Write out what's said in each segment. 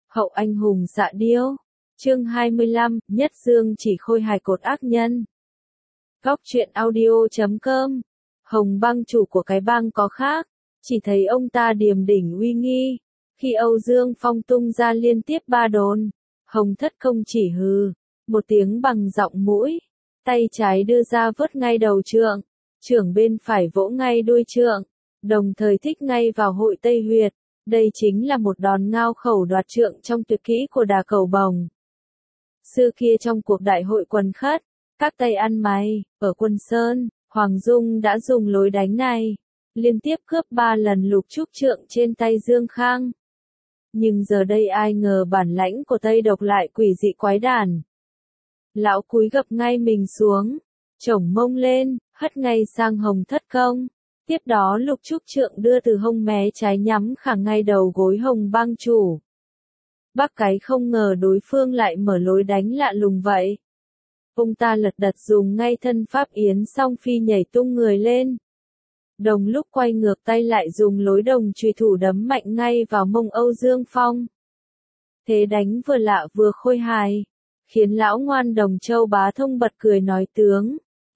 Hậu anh hùng dạ điêu. Chương 25, Nhất Dương chỉ khôi hài cột ác nhân. Góc truyện audio.com. Hồng Bang chủ của cái bang có khác, chỉ thấy ông ta điềm đỉnh uy nghi. Khi Âu Dương Phong tung ra liên tiếp 3 đồn, Hồng Thất Công chỉ hừ một tiếng bằng giọng mũi, tay trái đưa ra vớt ngay đầu trượng, trưởng bên phải vỗ ngay đuôi trượng, đồng thời thích ngay vào hội Tây Huyệt. Đây chính là một đòn ngao khẩu đoạt trượng trong tuyệt kỹ của Đà Cầu Bồng. Xưa kia trong cuộc đại hội quần khất, các tay ăn mày, ở Quân Sơn, Hoàng Dung đã dùng lối đánh này, liên tiếp cướp 3 lần lục trúc trượng trên tay Dương Khang. Nhưng giờ đây ai ngờ bản lãnh của Tây Độc lại quỷ dị quái đản. Lão cúi gập ngay mình xuống, chổng mông lên, hất ngay sang Hồng Thất Công. Tiếp đó lục trúc trượng đưa từ hông mé trái nhắm khẳng ngay đầu gối Hồng Bang chủ. Bác cái không ngờ đối phương lại mở lối đánh lạ lùng vậy. Ông ta lật đật dùng ngay thân pháp yến song phi nhảy tung người lên. Đồng lúc quay ngược tay lại dùng lối đồng chùy thủ đấm mạnh ngay vào mông Âu Dương Phong. Thế đánh vừa lạ vừa khôi hài, khiến lão ngoan Đồng Châu Bá Thông bật cười nói tướng,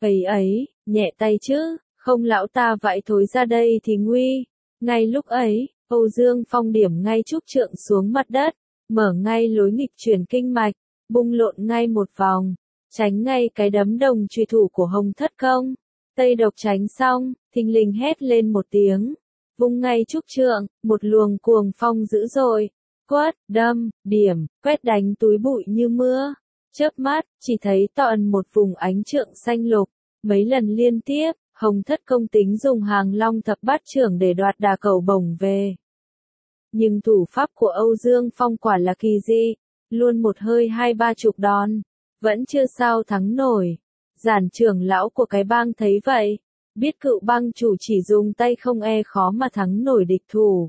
ấy, nhẹ tay chứ, không lão ta vãi thối ra đây thì nguy. Ngay lúc ấy, Âu Dương Phong điểm ngay trúc trượng xuống mặt đất, mở ngay lối nghịch chuyển kinh mạch, bung lộn ngay một vòng, tránh ngay cái đấm đồng chùy thủ của Hồng Thất Công. Tây Độc tránh xong, thình lình hét lên một tiếng, vung ngay trúc trượng, một luồng cuồng phong dữ dội, quất, đâm, điểm, quét đánh túi bụi như mưa. Chớp mắt, chỉ thấy toàn một vùng ánh trượng xanh lục, mấy lần liên tiếp, Hồng Thất Công tính dùng hàng long thập bát trưởng để đoạt Đà Cầu Bồng về. Nhưng thủ pháp của Âu Dương Phong quả là kỳ dị, luôn một hơi 20-30 đòn, vẫn chưa sao thắng nổi. Giản trưởng lão của cái bang thấy vậy, biết cựu bang chủ chỉ dùng tay không e khó mà thắng nổi địch thủ.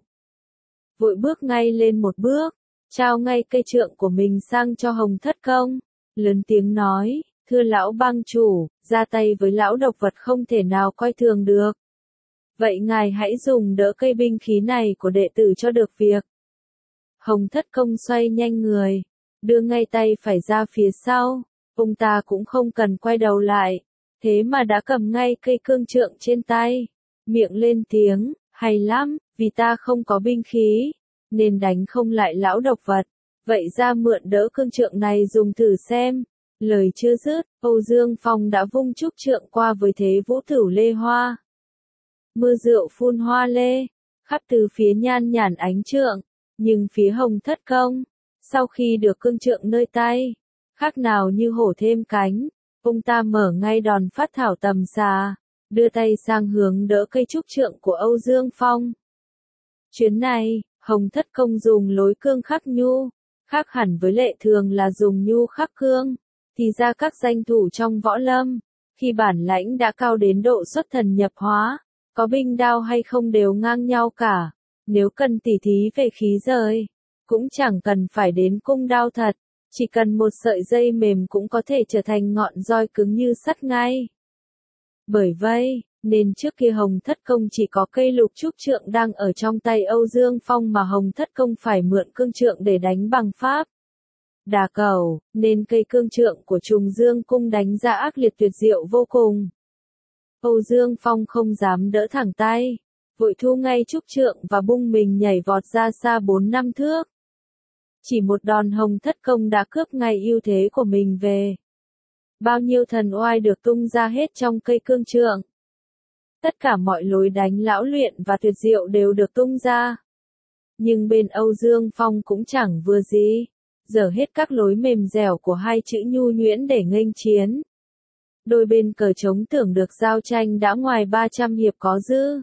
Vội bước ngay lên một bước, trao ngay cây trượng của mình sang cho Hồng Thất Công, lớn tiếng nói, thưa lão bang chủ, ra tay với lão độc vật không thể nào coi thường được. Vậy ngài hãy dùng đỡ cây binh khí này của đệ tử cho được việc. Hồng Thất Công xoay nhanh người, đưa ngay tay phải ra phía sau, ông ta cũng không cần quay đầu lại, thế mà đã cầm ngay cây cương trượng trên tay, miệng lên tiếng, hay lắm, vì ta không có binh khí, nên đánh không lại lão độc vật, vậy ra mượn đỡ cương trượng này dùng thử xem. Lời chưa dứt, Âu Dương Phong đã vung trúc trượng qua với thế vũ tửu lê hoa. Mưa rượu phun hoa lê, khắp từ phía nhan nhản ánh trượng, nhưng phía Hồng Thất Công, sau khi được cương trượng nơi tay, khác nào như hổ thêm cánh, ông ta mở ngay đòn phát thảo tầm xà, đưa tay sang hướng đỡ cây trúc trượng của Âu Dương Phong. Chuyến này, Hồng Thất Công dùng lối cương khắc nhu, khác hẳn với lệ thường là dùng nhu khắc cương, thì ra các danh thủ trong võ lâm, khi bản lãnh đã cao đến độ xuất thần nhập hóa, có binh đao hay không đều ngang nhau cả, nếu cần tỉ thí về khí rời, cũng chẳng cần phải đến cung đao thật. Chỉ cần một sợi dây mềm cũng có thể trở thành ngọn roi cứng như sắt ngay. Bởi vậy, nên trước kia Hồng Thất Công chỉ có cây lục trúc trượng đang ở trong tay Âu Dương Phong mà Hồng Thất Công phải mượn cương trượng để đánh bằng pháp Đà Cầu, nên cây cương trượng của Trùng Dương Cung đánh ra ác liệt tuyệt diệu vô cùng. Âu Dương Phong không dám đỡ thẳng tay, vội thu ngay trúc trượng và bung mình nhảy vọt ra xa 4-5 thước. Chỉ một đòn Hồng Thất Công đã cướp ngay ưu thế của mình về. Bao nhiêu thần oai được tung ra hết trong cây cương trượng. Tất cả mọi lối đánh lão luyện và tuyệt diệu đều được tung ra. Nhưng bên Âu Dương Phong cũng chẳng vừa gì, dở hết các lối mềm dẻo của hai chữ nhu nhuyễn để nghênh chiến. Đôi bên cờ trống tưởng được giao tranh đã ngoài 300 hiệp có dư.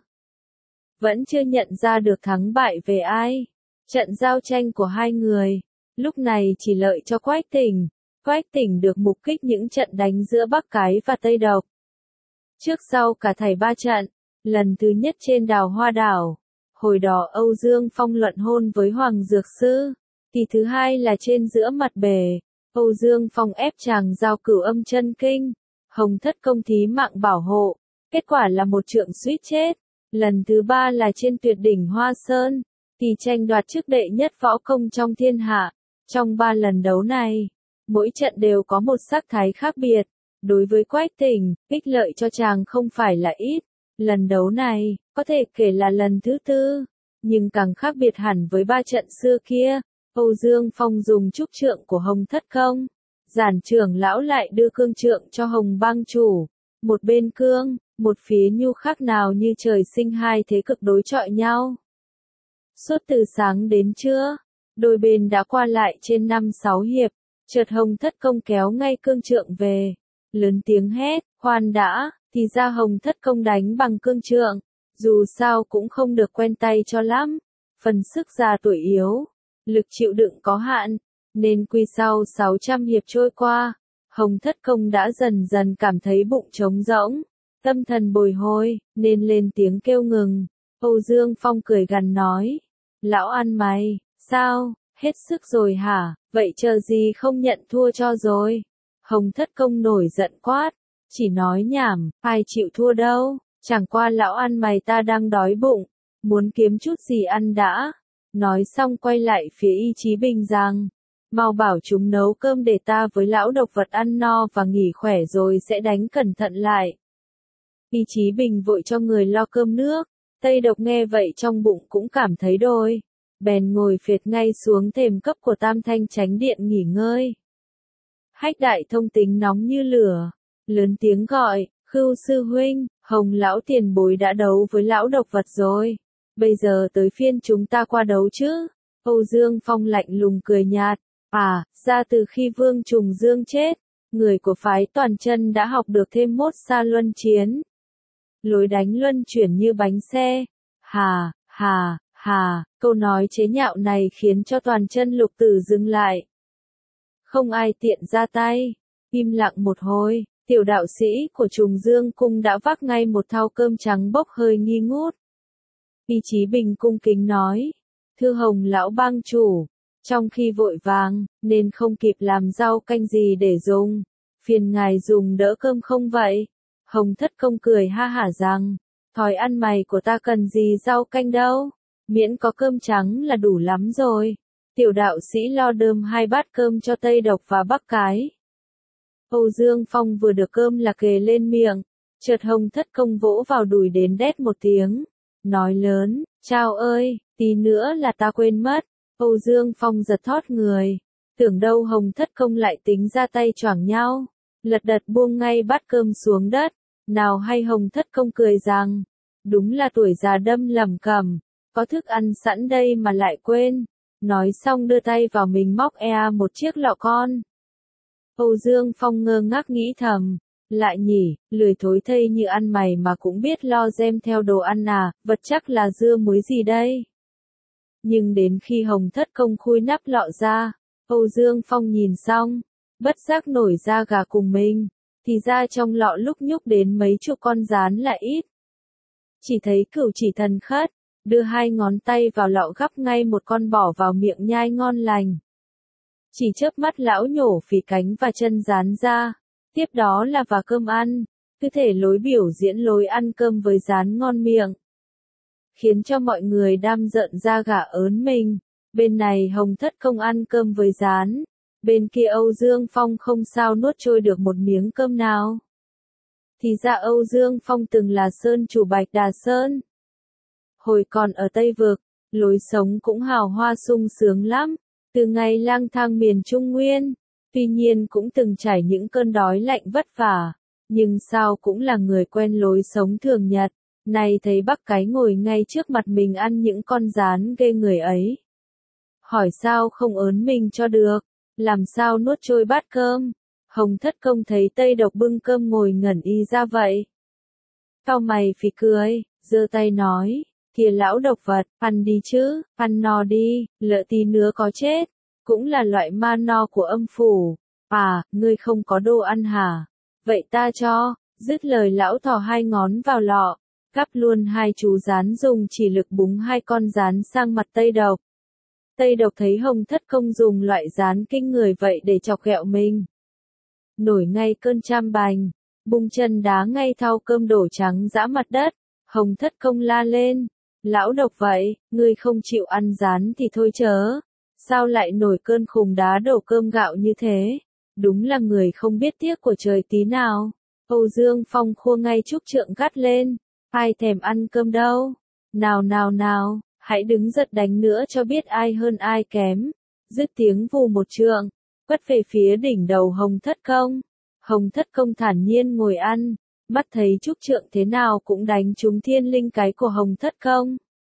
Vẫn chưa nhận ra được thắng bại về ai. Trận giao tranh của hai người, lúc này chỉ lợi cho Quách Tỉnh. Quách Tỉnh được mục kích những trận đánh giữa Bắc Cái và Tây Độc. Trước sau cả thảy 3 trận, lần thứ nhất trên Đào Hoa Đảo, hồi đó Âu Dương Phong luận hôn với Hoàng Dược Sư, thì thứ hai là trên giữa mặt bể, Âu Dương Phong ép chàng giao Cửu Âm Chân Kinh, Hồng Thất Công thí mạng bảo hộ, kết quả là một trượng suýt chết. Lần thứ ba là trên tuyệt đỉnh Hoa Sơn, thì tranh đoạt chức đệ nhất võ công trong thiên hạ. Trong 3 lần đấu này, mỗi trận đều có một sắc thái khác biệt. Đối với Quách Tỉnh, ích lợi cho chàng không phải là ít. Lần đấu này, có thể kể là lần thứ 4, nhưng càng khác biệt hẳn với 3 trận xưa kia. Âu Dương Phong dùng trúc trượng của Hồng Thất Công. Giản trưởng lão lại đưa cương trượng cho Hồng Bang chủ. Một bên cương, một phía nhu, khác nào như trời sinh hai thế cực đối chọi nhau. Suốt từ sáng đến trưa, đôi bên đã qua lại trên 5-6 hiệp. Chợt Hồng Thất Công kéo ngay cương trượng về. Lớn tiếng hét, khoan đã, thì ra Hồng Thất Công đánh bằng cương trượng. Dù sao cũng không được quen tay cho lắm. Phần sức già tuổi yếu, lực chịu đựng có hạn, nên quy sau 600 hiệp trôi qua, Hồng Thất Công đã dần dần cảm thấy bụng trống rỗng, tâm thần bồi hồi, nên lên tiếng kêu ngừng. Âu Dương Phong cười gằn nói, lão ăn mày, sao, hết sức rồi hả, vậy chờ gì không nhận thua cho rồi. Hồng Thất Công nổi giận quát, chỉ nói nhảm, ai chịu thua đâu, chẳng qua lão ăn mày ta đang đói bụng, muốn kiếm chút gì ăn đã. Nói xong quay lại phía Y Chí Bình rằng, mau bảo chúng nấu cơm để ta với lão độc vật ăn no và nghỉ khỏe rồi sẽ đánh cẩn thận lại. Y Chí Bình vội cho người lo cơm nước, Tây Độc nghe vậy trong bụng cũng cảm thấy đôi, bèn ngồi phệt ngay xuống thềm cấp của Tam Thanh Chánh Điện nghỉ ngơi. Hách Đại Thông tính nóng như lửa, lớn tiếng gọi, Khưu sư huynh, Hồng lão tiền bối đã đấu với lão độc vật rồi. Bây giờ tới phiên chúng ta qua đấu chứ? Âu Dương Phong lạnh lùng cười nhạt. À, ra từ khi Vương Trùng Dương chết, người của phái Toàn Chân đã học được thêm mốt xa luân chiến. Lối đánh luân chuyển như bánh xe. Hà, hà, hà, câu nói chế nhạo này khiến cho Toàn Chân Lục Tử dừng lại. Không ai tiện ra tay. Im lặng một hồi, tiểu đạo sĩ của Trùng Dương Cung đã vác ngay một thau cơm trắng bốc hơi nghi ngút. Y Chí Bình cung kính nói, thưa Hồng lão bang chủ, trong khi vội vàng, nên không kịp làm rau canh gì để dùng, phiền ngài dùng đỡ cơm không vậy? Hồng Thất Công cười ha hả rằng, thói ăn mày của ta cần gì rau canh đâu, miễn có cơm trắng là đủ lắm rồi. Tiểu đạo sĩ lo đơm 2 bát cơm cho Tây Độc và Bắc Cái. Âu Dương Phong vừa được cơm là kề lên miệng, chợt Hồng Thất Công vỗ vào đùi đến đét một tiếng. Nói lớn, chao ơi, tí nữa là ta quên mất. Âu Dương Phong giật thót người, tưởng đâu Hồng Thất Công lại tính ra tay choảng nhau, lật đật buông ngay bát cơm xuống đất. Nào hay Hồng Thất Công cười rằng, đúng là tuổi già đâm lẩm cẩm, có thức ăn sẵn đây mà lại quên. Nói xong đưa tay vào mình móc một chiếc lọ con. Âu Dương Phong ngơ ngác nghĩ thầm, lại nhỉ, lười thối thây như ăn mày mà cũng biết lo gem theo đồ ăn à, vật chắc là dưa muối gì đây. Nhưng đến khi Hồng Thất Công khui nắp lọ ra, Âu Dương Phong nhìn xong, bất giác nổi da gà cùng mình, thì ra trong lọ lúc nhúc đến mấy chục con gián là ít. Chỉ thấy Cửu Chỉ Thần Khất, đưa 2 ngón tay vào lọ gắp ngay một con bỏ vào miệng nhai ngon lành. Chỉ chớp mắt lão nhổ phì cánh và chân gián ra, tiếp đó là và cơm ăn, cứ thể lối biểu diễn lối ăn cơm với gián ngon miệng. Khiến cho mọi người đam rợn da gà ớn mình, bên này Hồng Thất Công ăn cơm với gián, bên kia Âu Dương Phong không sao nuốt trôi được một miếng cơm nào. Thì ra Âu Dương Phong từng là sơn chủ Bạch Đà Sơn. Hồi còn ở Tây Vực, lối sống cũng hào hoa sung sướng lắm, từ ngày lang thang miền Trung Nguyên, tuy nhiên cũng từng trải những cơn đói lạnh vất vả, nhưng sao cũng là người quen lối sống thường nhật, nay thấy Bắc Cái ngồi ngay trước mặt mình ăn những con gián ghê người ấy. Hỏi sao không ớn mình cho được, làm sao nuốt trôi bát cơm. Hồng Thất Công thấy Tây Độc bưng cơm ngồi ngẩn y ra vậy. Cau mày phì cười, giơ tay nói, kìa lão độc vật, ăn đi chứ, ăn no đi, lỡ tí nữa có chết, cũng là loại ma no của âm phủ. À, ngươi không có đồ ăn hả? Vậy ta cho, dứt lời lão thò 2 ngón vào lọ, gắp luôn 2 chú gián dùng chỉ lực búng 2 con gián sang mặt Tây Độc. Tây Độc thấy Hồng Thất Công dùng loại gián kinh người vậy để chọc ghẹo mình. Nổi ngay cơn cham bành, bung chân đá ngay thau cơm đổ trắng dã mặt đất, Hồng Thất Công la lên, Lão độc vậy, ngươi không chịu ăn rán thì thôi chớ. Sao lại nổi cơn khùng đá đổ cơm gạo như thế? Đúng là người không biết tiếc của trời tí nào. Âu Dương Phong khua ngay Trúc Trượng gắt lên. Ai thèm ăn cơm đâu. Nào nào nào, hãy đứng giật đánh nữa cho biết ai hơn ai kém. Dứt tiếng vù một trượng, quất về phía đỉnh đầu Hồng Thất Công. Hồng Thất Công thản nhiên ngồi ăn, mắt thấy Trúc Trượng thế nào cũng đánh trúng thiên linh cái của Hồng Thất Công.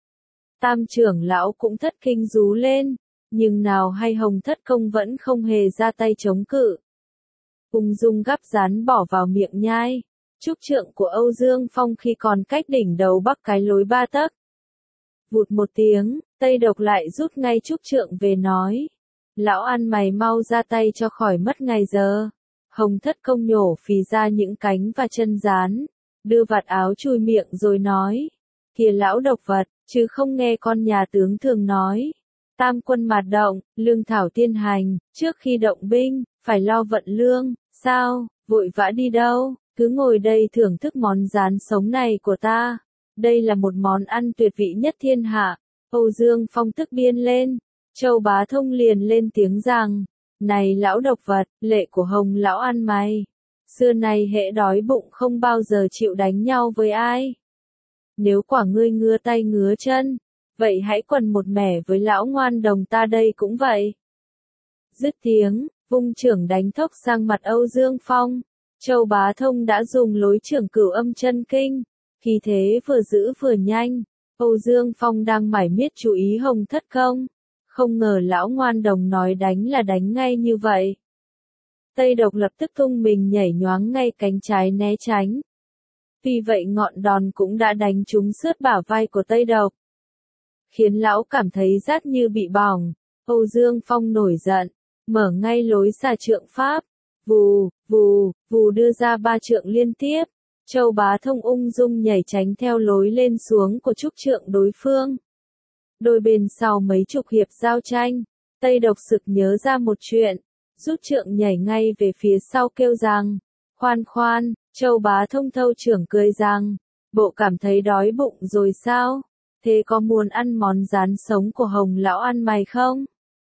Tam trưởng lão cũng thất kinh rú lên, nhưng nào hay Hồng Thất Công vẫn không hề ra tay chống cự. Ung dung gắp rán bỏ vào miệng nhai. Trúc Trượng của Âu Dương Phong khi còn cách đỉnh đầu bắc cái lối 3 tấc. Vụt một tiếng, Tây Độc lại rút ngay Trúc Trượng về nói. Lão ăn mày mau ra tay cho khỏi mất ngày giờ. Hồng Thất Công nhổ phì ra những cánh và chân rán, đưa vạt áo chùi miệng rồi nói. Kìa lão độc vật, chứ không nghe con nhà tướng thường nói. Tam quân mạt động, lương thảo tiên hành, trước khi động binh, phải lo vận lương, sao, vội vã đi đâu, cứ ngồi đây thưởng thức món rán sống này của ta. Đây là một món ăn tuyệt vị nhất thiên hạ. Âu Dương Phong tức điên lên, Châu Bá Thông liền lên tiếng rằng, này lão độc vật, lệ của Hồng lão ăn mày. Xưa nay hễ đói bụng không bao giờ chịu đánh nhau với ai. Nếu quả ngươi ngứa tay ngứa chân, vậy hãy quần một mẻ với lão ngoan đồng ta đây cũng vậy. Dứt tiếng, vung trưởng đánh thốc sang mặt Âu Dương Phong. Châu Bá Thông đã dùng lối trưởng Cửu Âm Chân Kinh, khí thế vừa giữ vừa nhanh. Âu Dương Phong đang mải miết chú ý Hồng Thất Công, không ngờ lão ngoan đồng nói đánh là đánh ngay như vậy. Tây Độc lập tức tung mình nhảy nhoáng ngay cánh trái né tránh. Vì vậy ngọn đòn cũng đã đánh trúng xướt bả vai của Tây Độc, khiến lão cảm thấy rát như bị bỏng. Âu Dương Phong nổi giận, mở ngay lối xà trượng pháp, vù, vù, vù đưa ra 3 trượng liên tiếp. Châu Bá Thông ung dung nhảy tránh theo lối lên xuống của trúc trượng đối phương. Đôi bên sau mấy chục hiệp giao tranh, Tây Độc sực nhớ ra một chuyện, rút trượng nhảy ngay về phía sau kêu rằng, khoan khoan. Châu Bá Thông thâu trưởng cười rằng, bộ cảm thấy đói bụng rồi sao? Thế có muốn ăn món rán sống của Hồng lão ăn mày không?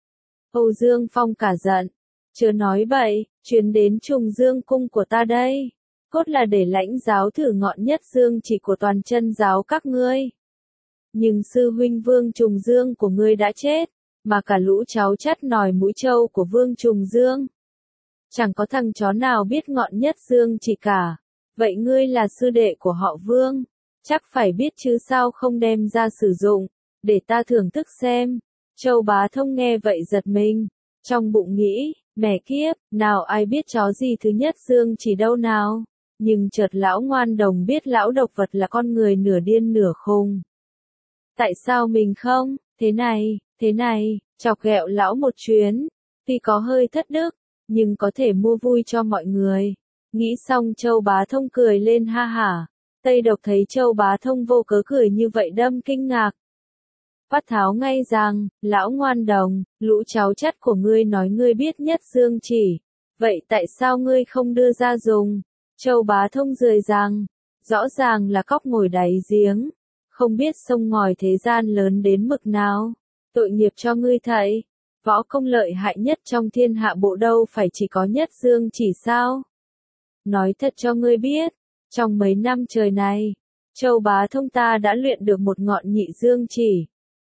Âu Dương Phong cả giận, chớ nói bậy, chuyến đến Trùng Dương cung của ta đây, cốt là để lãnh giáo thử ngọn nhất dương chỉ của toàn chân giáo các ngươi. Nhưng sư huynh Vương Trùng Dương của ngươi đã chết, mà cả lũ cháu chắt nòi mũi trâu của Vương Trùng Dương. Chẳng có thằng chó nào biết ngọn nhất dương chỉ cả. Vậy ngươi là sư đệ của họ Vương, chắc phải biết chứ sao không đem ra sử dụng, để ta thưởng thức xem. Châu Bá Thông nghe vậy giật mình, trong bụng nghĩ, mẹ kiếp, nào ai biết chó gì thứ nhất dương chỉ đâu nào. Nhưng chợt lão ngoan đồng biết lão độc vật là con người nửa điên nửa khùng. Tại sao mình không, thế này, chọc ghẹo lão một chuyến, tuy có hơi thất đức, nhưng có thể mua vui cho mọi người. Nghĩ xong Châu Bá Thông cười lên ha hả. Tây Độc thấy Châu Bá Thông vô cớ cười như vậy đâm kinh ngạc. Quát tháo ngay rằng, lão ngoan đồng, lũ cháu chắt của ngươi nói ngươi biết nhất dương chỉ. Vậy tại sao ngươi không đưa ra dùng? Châu Bá Thông rười rằng, rõ ràng là cóc ngồi đáy giếng, không biết sông ngòi thế gian lớn đến mực nào. Tội nghiệp cho ngươi thầy, võ công lợi hại nhất trong thiên hạ bộ đâu phải chỉ có nhất dương chỉ sao? Nói thật cho ngươi biết, trong mấy năm trời này, Châu Bá Thông ta đã luyện được một ngọn nhị dương chỉ.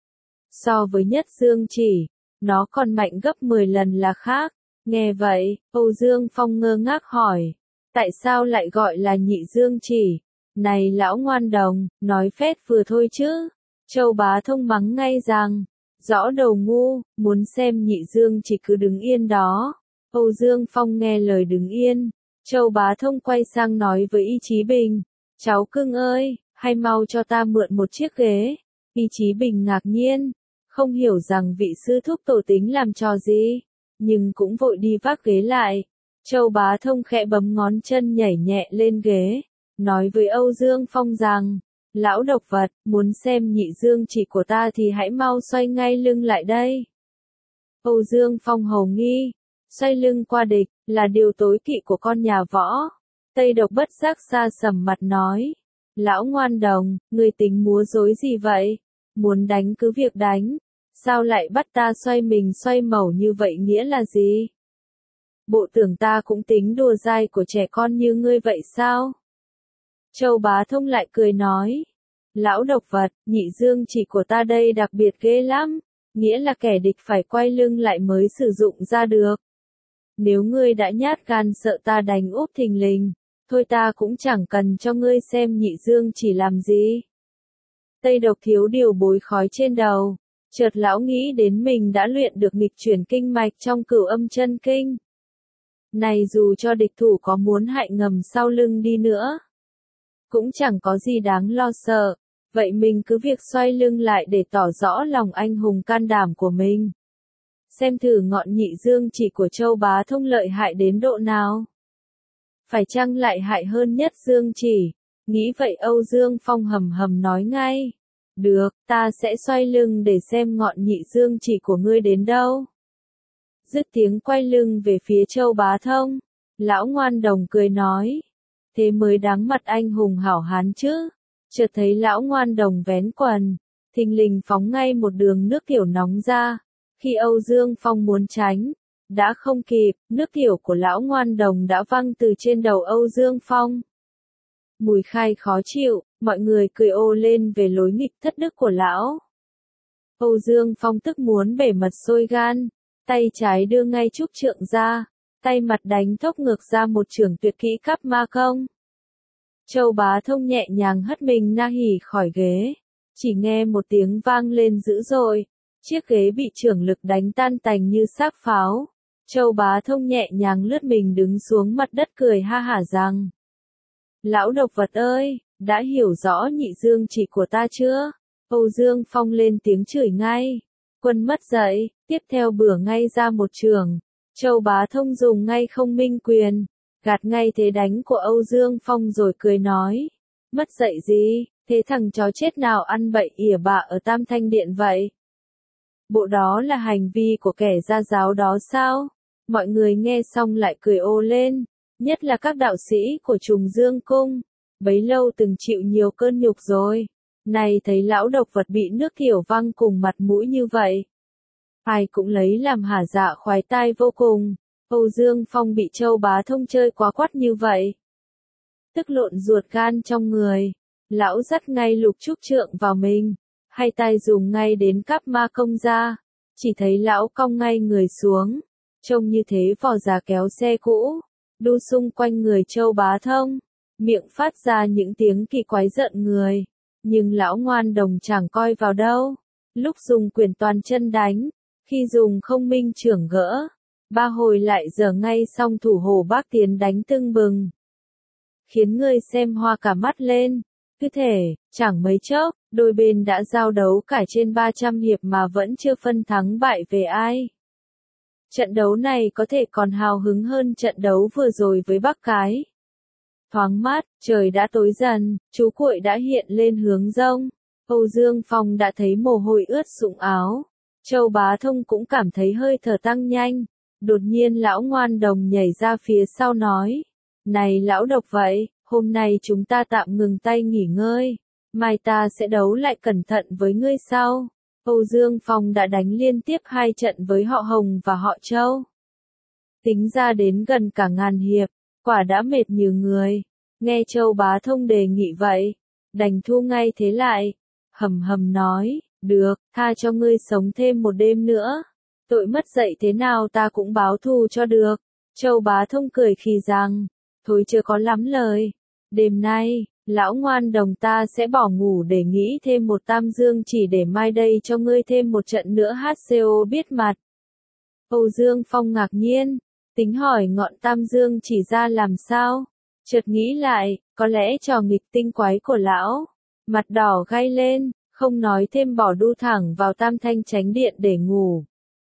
So với nhất dương chỉ, nó còn mạnh gấp 10 lần là khác. Nghe vậy, Âu Dương Phong ngơ ngác hỏi, tại sao lại gọi là nhị dương chỉ? Này lão ngoan đồng, nói phét vừa thôi chứ. Châu Bá Thông mắng ngay rằng, rõ đầu ngu, muốn xem nhị dương chỉ cứ đứng yên đó. Âu Dương Phong nghe lời đứng yên. Châu Bá Thông quay sang nói với Y Chí Bình, cháu cưng ơi, hay mau cho ta mượn một chiếc ghế. Y Chí Bình ngạc nhiên, không hiểu rằng vị sư thúc tổ tính làm trò gì, nhưng cũng vội đi vác ghế lại. Châu Bá Thông khẽ bấm ngón chân nhảy nhẹ lên ghế, nói với Âu Dương Phong rằng, lão độc vật, muốn xem nhị dương chỉ của ta thì hãy mau xoay ngay lưng lại đây. Âu Dương Phong hầu nghi, xoay lưng qua địch, là điều tối kỵ của con nhà võ. Tây Độc bất giác xa sầm mặt nói, Lão ngoan đồng, ngươi tính múa rối gì vậy? Muốn đánh cứ việc đánh. Sao lại bắt ta xoay mình xoay mẩu như vậy nghĩa là gì? Bộ tưởng ta cũng tính đùa dai của trẻ con như ngươi vậy sao? Châu Bá Thông lại cười nói. Lão độc vật, nhị dương chỉ của ta đây đặc biệt ghê lắm. Nghĩa là kẻ địch phải quay lưng lại mới sử dụng ra được. Nếu ngươi đã nhát gan sợ ta đánh úp thình lình, thôi ta cũng chẳng cần cho ngươi xem nhị dương chỉ làm gì. Tây Độc thiếu điều bối khói trên đầu, chợt lão nghĩ đến mình đã luyện được nghịch chuyển kinh mạch trong Cửu Âm Chân Kinh. Này dù cho địch thủ có muốn hại ngầm sau lưng đi nữa, cũng chẳng có gì đáng lo sợ, vậy mình cứ việc xoay lưng lại để tỏ rõ lòng anh hùng can đảm của mình. Xem thử ngọn nhị dương chỉ của Châu Bá Thông lợi hại đến độ nào. Phải chăng lại hại hơn nhất dương chỉ? Nghĩ vậy Âu Dương Phong hầm hầm nói ngay. Được, ta sẽ xoay lưng để xem ngọn nhị dương chỉ của ngươi đến đâu. Dứt tiếng quay lưng về phía Châu Bá Thông. Lão ngoan đồng cười nói. Thế mới đáng mặt anh hùng hảo hán chứ. Chợt thấy lão ngoan đồng vén quần, thình lình phóng ngay một đường nước tiểu nóng ra. Khi Âu Dương Phong muốn tránh, đã không kịp, nước tiểu của lão ngoan đồng đã văng từ trên đầu Âu Dương Phong. Mùi khai khó chịu, mọi người cười ồ lên về lối nghịch thất đức của lão. Âu Dương Phong tức muốn bể mật sôi gan, tay trái đưa ngay trúc trượng ra, tay mặt đánh thốc ngược ra một chưởng tuyệt kỹ Cáp Ma Công. Châu Bá Thông nhẹ nhàng hất mình na hỉ khỏi ghế, chỉ nghe một tiếng vang lên dữ dội, chiếc ghế bị chưởng lực đánh tan tành như xác pháo. Châu Bá Thông nhẹ nhàng lướt mình đứng xuống mặt đất cười ha hả rằng. Lão độc vật ơi, đã hiểu rõ nhị dương chỉ của ta chưa? Âu Dương Phong lên tiếng chửi ngay. Quân mất dậy, tiếp theo bửa ngay ra một trường. Châu Bá Thông dùng ngay không minh quyền, gạt ngay thế đánh của Âu Dương Phong rồi cười nói. Mất dậy gì, thế thằng chó chết nào ăn bậy ỉa bạ ở Tam Thanh Điện vậy? Bộ đó là hành vi của kẻ gia giáo đó sao? Mọi người nghe xong lại cười ồ lên, nhất là các đạo sĩ của Trùng Dương Cung, bấy lâu từng chịu nhiều cơn nhục rồi. Này thấy lão độc vật bị nước tiểu văng cùng mặt mũi như vậy, ai cũng lấy làm hả dạ khoái tai vô cùng. Âu Dương Phong bị Châu Bá Thông chơi quá quắt như vậy, tức lộn ruột gan trong người, lão dắt ngay lục trúc trượng vào mình, hai tay dùng ngay đến Cáp Ma Công ra, chỉ thấy lão cong ngay người xuống, trông như thế vò già kéo xe cũ, đu xung quanh người Châu Bá Thông, miệng phát ra những tiếng kỳ quái giận người, nhưng lão ngoan đồng chẳng coi vào đâu, lúc dùng quyền toàn chân đánh, khi dùng không minh chưởng gỡ, ba hồi lại giở ngay xong thủ hồ bác tiến đánh tưng bừng, khiến người xem hoa cả mắt lên. Cứ thể, chẳng mấy chốc, đôi bên đã giao đấu cả trên 300 hiệp mà vẫn chưa phân thắng bại về ai. Trận đấu này có thể còn hào hứng hơn trận đấu vừa rồi với Bắc Cái. Thoáng mát, trời đã tối dần, chú cuội đã hiện lên hướng rông. Âu Dương Phong đã thấy mồ hôi ướt sũng áo. Châu Bá Thông cũng cảm thấy hơi thở tăng nhanh. Đột nhiên lão ngoan đồng nhảy ra phía sau nói. Này lão độc vậy, hôm nay chúng ta tạm ngừng tay nghỉ ngơi. Mai ta sẽ đấu lại cẩn thận với ngươi sau. Âu Dương Phong đã đánh liên tiếp 2 trận với họ Hồng và họ Châu. Tính ra đến gần cả ngàn hiệp, quả đã mệt như người. Nghe Châu Bá Thông đề nghị vậy, đành thu ngay thế lại. Hầm hầm nói, được, tha cho ngươi sống thêm một đêm nữa. Tội mất dậy thế nào ta cũng báo thù cho được. Châu Bá Thông cười khi rằng, thôi chưa có lắm lời. Đêm nay, lão ngoan đồng ta sẽ bỏ ngủ để nghĩ thêm một tam dương chỉ để mai đây cho ngươi thêm một trận nữa HCO biết mặt. Âu Dương Phong ngạc nhiên, tính hỏi ngọn tam dương chỉ ra làm sao. Chợt nghĩ lại, có lẽ trò nghịch tinh quái của lão. Mặt đỏ gay lên, không nói thêm bỏ đu thẳng vào Tam Thanh Chánh Điện để ngủ.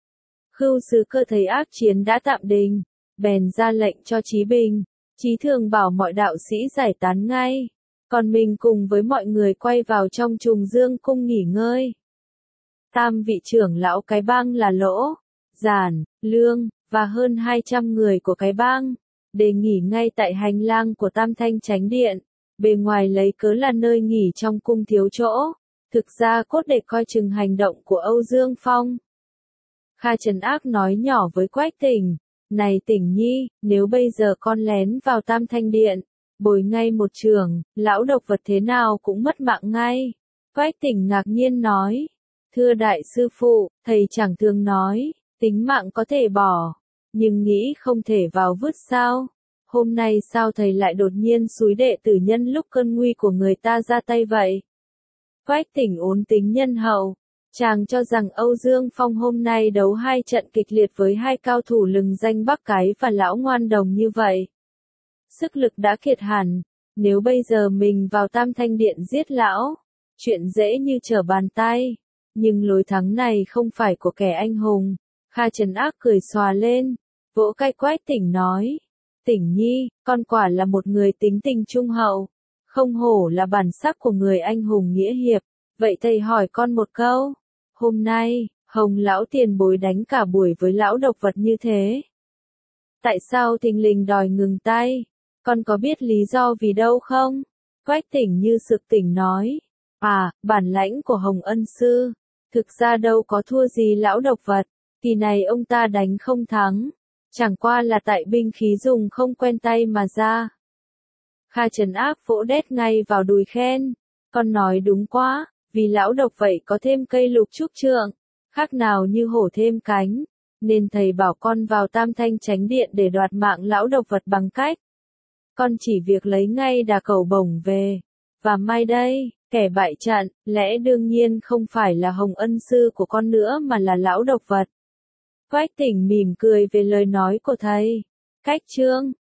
Khưu Sứ Cơ thấy ác chiến đã tạm đình, bèn ra lệnh cho Chí Bình. Chí Thường bảo mọi đạo sĩ giải tán ngay, còn mình cùng với mọi người quay vào trong Trùng Dương Cung nghỉ ngơi. Tam vị trưởng lão cái bang là Lỗ, Giản, Lương, và hơn 200 người của cái bang, để nghỉ ngay tại hành lang của Tam Thanh Chánh Điện. bề ngoài lấy cớ là nơi nghỉ trong cung thiếu chỗ, thực ra cốt để coi chừng hành động của Âu Dương Phong. Kha Trấn Ác nói nhỏ với Quách Tỉnh, này Tỉnh Nhi, nếu bây giờ con lén vào Tam Thanh Điện, bồi ngay một trường, lão độc vật thế nào cũng mất mạng ngay. Quách Tỉnh ngạc nhiên nói, thưa đại sư phụ, thầy chẳng thường nói, tính mạng có thể bỏ, nhưng nghĩ không thể vào vứt sao? Hôm nay sao thầy lại đột nhiên xúi đệ tử nhân lúc cơn nguy của người ta ra tay vậy? Quách Tỉnh ốn tính nhân hậu, chàng cho rằng Âu Dương Phong hôm nay đấu 2 trận kịch liệt với 2 cao thủ lừng danh Bắc Cái và lão ngoan đồng như vậy. Sức lực đã kiệt hẳn, nếu bây giờ mình vào Tam Thanh Điện giết lão, chuyện dễ như trở bàn tay, nhưng lối thắng này không phải của kẻ anh hùng. Kha Trấn Ác cười xòa lên, vỗ cái Quách Tỉnh nói, Tỉnh Nhi, con quả là một người tính tình trung hậu, không hổ là bản sắc của người anh hùng nghĩa hiệp, vậy thầy hỏi con một câu, hôm nay, Hồng lão tiền bối đánh cả buổi với lão độc vật như thế. Tại sao thình lình đòi ngừng tay, con có biết lý do vì đâu không? Quách Tỉnh như sực tỉnh nói, bản lãnh của Hồng ân sư, thực ra đâu có thua gì lão độc vật, kỳ này ông ta đánh không thắng, chẳng qua là tại binh khí dùng không quen tay mà ra. Kha Trấn Ác vỗ đét ngay vào đùi khen, con nói đúng quá, vì lão độc vậy có thêm cây lục trúc trượng, khác nào như hổ thêm cánh, nên thầy bảo con vào Tam Thanh Chánh Điện để đoạt mạng lão độc vật bằng cách. Con chỉ việc lấy ngay đà cẩu bổng về, và mai đây, kẻ bại trận, lẽ đương nhiên không phải là Hồng ân sư của con nữa mà là lão độc vật. Quách Tỉnh mỉm cười về lời nói của thầy. Cách chương